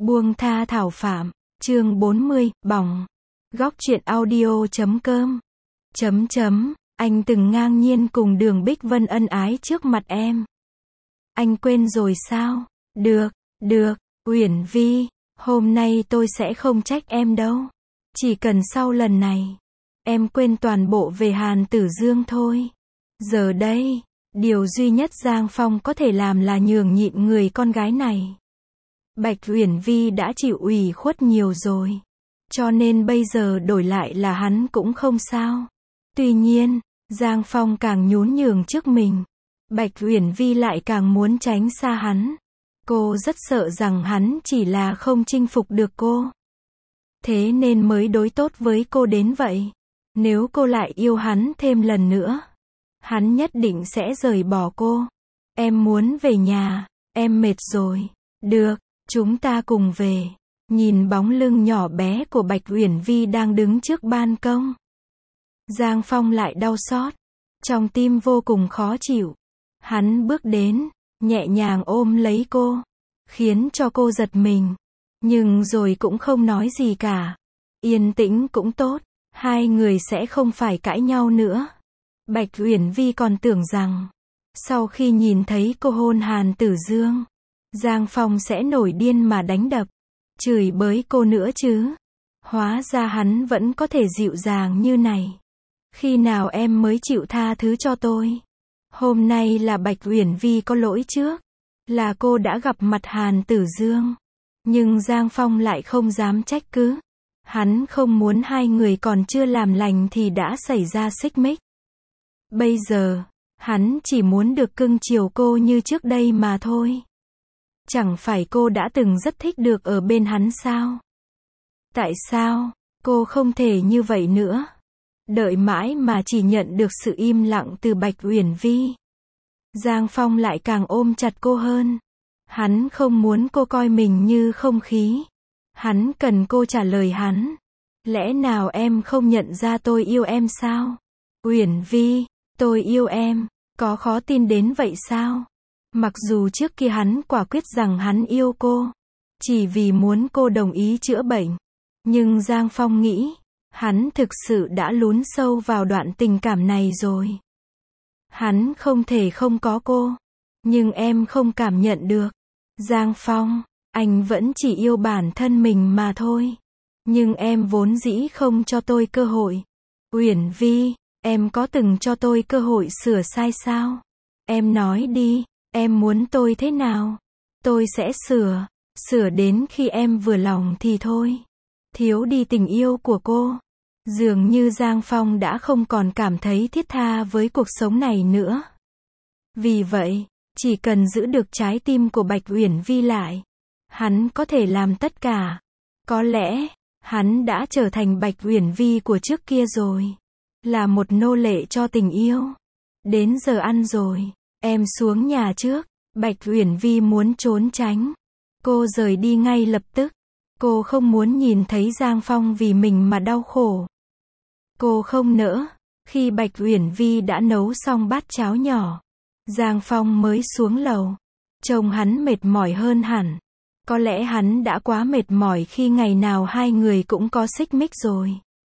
Buông tha Thảo Phạm, chương 40, bỏng. Góc truyện audio.com. Anh từng ngang nhiên cùng Đường Bích Vân ân ái trước mặt em. Anh quên rồi sao? Được, Uyển Vi, hôm nay tôi sẽ không trách em đâu. Chỉ cần sau lần này, em quên toàn bộ về Hàn Tử Dương thôi. Giờ đây, điều duy nhất Giang Phong có thể làm là nhường nhịn người con gái này. Bạch Uyển Vi đã chịu ủy khuất nhiều rồi, cho nên bây giờ đổi lại là hắn cũng không sao. Tuy nhiên, Giang Phong càng nhún nhường trước mình, Bạch Uyển Vi lại càng muốn tránh xa hắn. Cô rất sợ rằng hắn chỉ là không chinh phục được cô, thế nên mới đối tốt với cô đến vậy. Nếu cô lại yêu hắn thêm lần nữa, hắn nhất định sẽ rời bỏ cô. Em muốn về nhà, em mệt rồi. Được, chúng ta cùng về. Nhìn bóng lưng nhỏ bé của Bạch Uyển Vi đang đứng trước ban công, Giang Phong lại đau xót, trong tim vô cùng khó chịu. Hắn bước đến, nhẹ nhàng ôm lấy cô, khiến cho cô giật mình, nhưng rồi cũng không nói gì cả. Yên tĩnh cũng tốt, hai người sẽ không phải cãi nhau nữa. Bạch Uyển Vi còn tưởng rằng, sau khi nhìn thấy cô hôn Hàn Tử Dương, Giang Phong sẽ nổi điên mà đánh đập, chửi bới cô nữa chứ. Hóa ra hắn vẫn có thể dịu dàng như này. Khi nào em mới chịu tha thứ cho tôi? Hôm nay là Bạch Uyển Vi có lỗi trước, là cô đã gặp mặt Hàn Tử Dương. Nhưng Giang Phong lại không dám trách cứ. Hắn không muốn hai người còn chưa làm lành thì đã xảy ra xích mích. Bây giờ, hắn chỉ muốn được cưng chiều cô như trước đây mà thôi. Chẳng phải cô đã từng rất thích được ở bên hắn sao? Tại sao cô không thể như vậy nữa? Đợi mãi mà chỉ nhận được sự im lặng từ Bạch Uyển Vi. Giang Phong lại càng ôm chặt cô hơn. Hắn không muốn cô coi mình như không khí. Hắn cần cô trả lời hắn. Lẽ nào em không nhận ra tôi yêu em sao? Uyển Vi, tôi yêu em, có khó tin đến vậy sao? Mặc dù trước kia hắn quả quyết rằng hắn yêu cô, chỉ vì muốn cô đồng ý chữa bệnh. Nhưng Giang Phong nghĩ, hắn thực sự đã lún sâu vào đoạn tình cảm này rồi. Hắn không thể không có cô. Nhưng em không cảm nhận được. Giang Phong, anh vẫn chỉ yêu bản thân mình mà thôi. Nhưng em vốn dĩ không cho tôi cơ hội. Uyển Vi, em có từng cho tôi cơ hội sửa sai sao? Em nói đi, em muốn tôi thế nào? Tôi sẽ sửa đến khi em vừa lòng thì thôi. Thiếu đi tình yêu của cô. Dường như Giang Phong đã không còn cảm thấy thiết tha với cuộc sống này nữa. Vì vậy, chỉ cần giữ được trái tim của Bạch Uyển Vi lại, hắn có thể làm tất cả. Có lẽ, hắn đã trở thành Bạch Uyển Vi của trước kia rồi. Là một nô lệ cho tình yêu. Đến giờ ăn rồi, em xuống nhà trước. Bạch Uyển Vi muốn trốn tránh. Cô rời đi ngay lập tức. Cô không muốn nhìn thấy Giang Phong vì mình mà đau khổ. Cô không nỡ. Khi Bạch Uyển Vi đã nấu xong bát cháo nhỏ, Giang Phong mới xuống lầu. Trông hắn mệt mỏi hơn hẳn. Có lẽ hắn đã quá mệt mỏi khi ngày nào hai người cũng có xích mích rồi.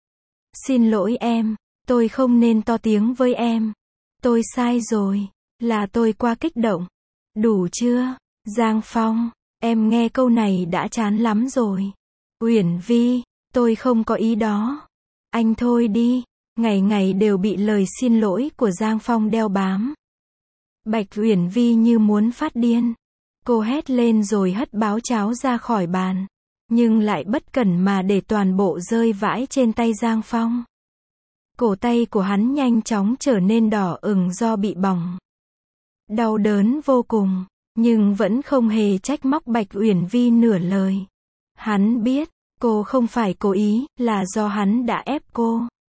Xin lỗi em, tôi không nên to tiếng với em. Tôi sai rồi, là tôi quá kích động. Đủ chưa? Giang Phong, em nghe câu này đã chán lắm rồi. Uyển Vi, tôi không có ý đó. Anh thôi đi. Ngày ngày đều bị lời xin lỗi của Giang Phong đeo bám. Bạch Uyển Vi như muốn phát điên. Cô hét lên rồi hất bát cháo ra khỏi bàn. Nhưng lại bất cẩn mà để toàn bộ rơi vãi trên tay Giang Phong. Cổ tay của hắn nhanh chóng trở nên đỏ ửng do bị bỏng. Đau đớn vô cùng, nhưng vẫn không hề trách móc Bạch Uyển Vi nửa lời. Hắn biết, cô không phải cố ý, là do hắn đã ép cô.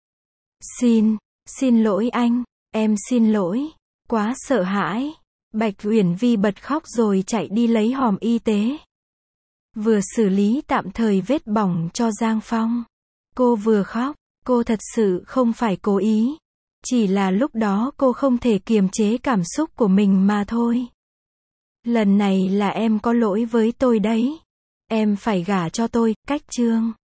Xin lỗi anh, em xin lỗi. Quá sợ hãi. Bạch Uyển Vi bật khóc rồi chạy đi lấy hòm y tế. Vừa xử lý tạm thời vết bỏng cho Giang Phong. Cô vừa khóc, cô thật sự không phải cố ý. Chỉ là lúc đó cô không thể kiềm chế cảm xúc của mình mà thôi. Lần này là em có lỗi với tôi đấy. Em phải gả cho tôi, cách chương.